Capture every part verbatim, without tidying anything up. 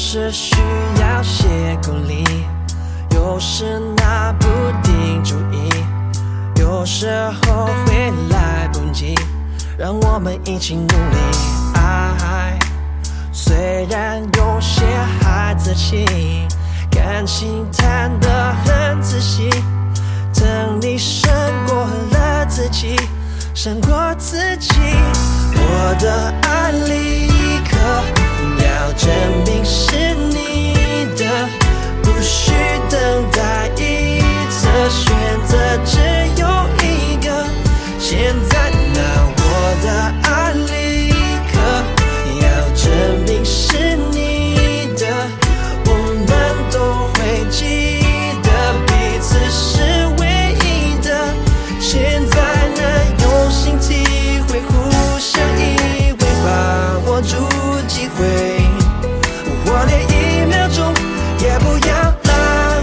时需要些鼓励，有时拿不定主意，有时候会来不及，让我们一起努力。爱虽然有些孩子气，感情谈得很仔细，等你胜过了自己，胜过自己。我的爱立刻要证明是你的，不需等待一次，选择只有一个。现在呢，我的爱立刻要证明是你的，我们都会记得彼此是唯一的。现在呢，用心体会，互相依偎，把握住机会，我连一秒钟也不要浪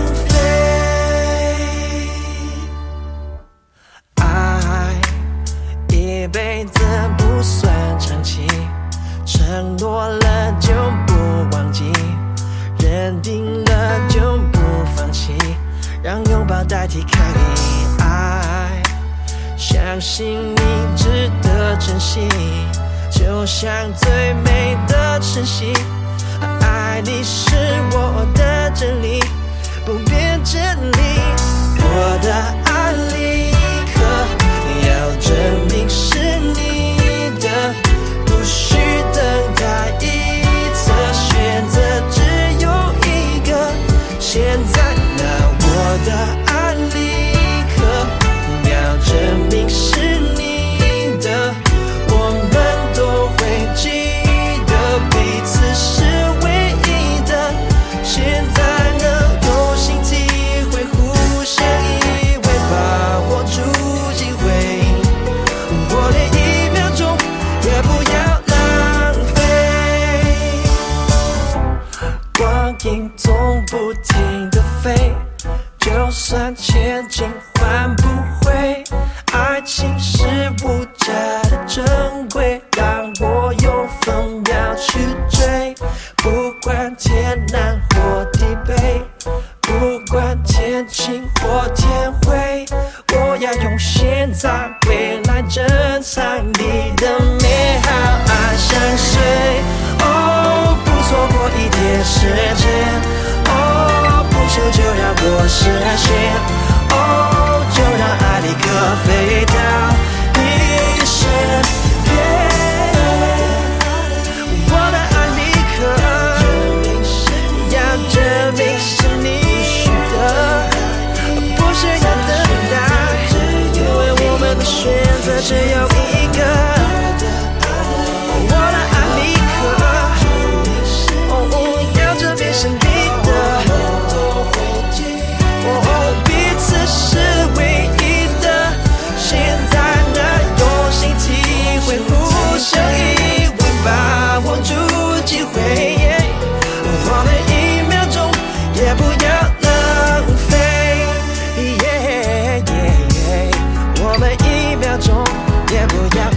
费。爱一辈子不算长期，承诺了就不忘记，认定了就不放弃，让拥抱代替抗议。爱相信你值得珍惜，就像最美的晨曦。爱你是我的真理，不变真理。我的爱立刻要证明是你的，不需等待一次，选择只有一个。现在呢，我的爱立刻要证明是你的，我们都会记得彼此是唯一的。现在呢，用心体会，互相依偎，把握住机会，我连一秒钟也不要浪费。光阴总不停地飞，就算前进换不回，爱情是无价的珍贵，让我有风要去追。不管天南或地北，不管天晴或天灰，我要用现在未来珍藏你的美好。爱相随，哦，不错过一点时间，哦，不久就要过实现，哦，就让爱立刻飞到你身边。我的爱立刻要证明是你的，不需要等待，因为我们的选择只有一个。我的爱立刻哦，要证明是你的，哦，彼此是唯一的。现在呢，用心体会，互相依偎，把握住机会，我们一秒钟也不要浪费，我们一秒钟也不要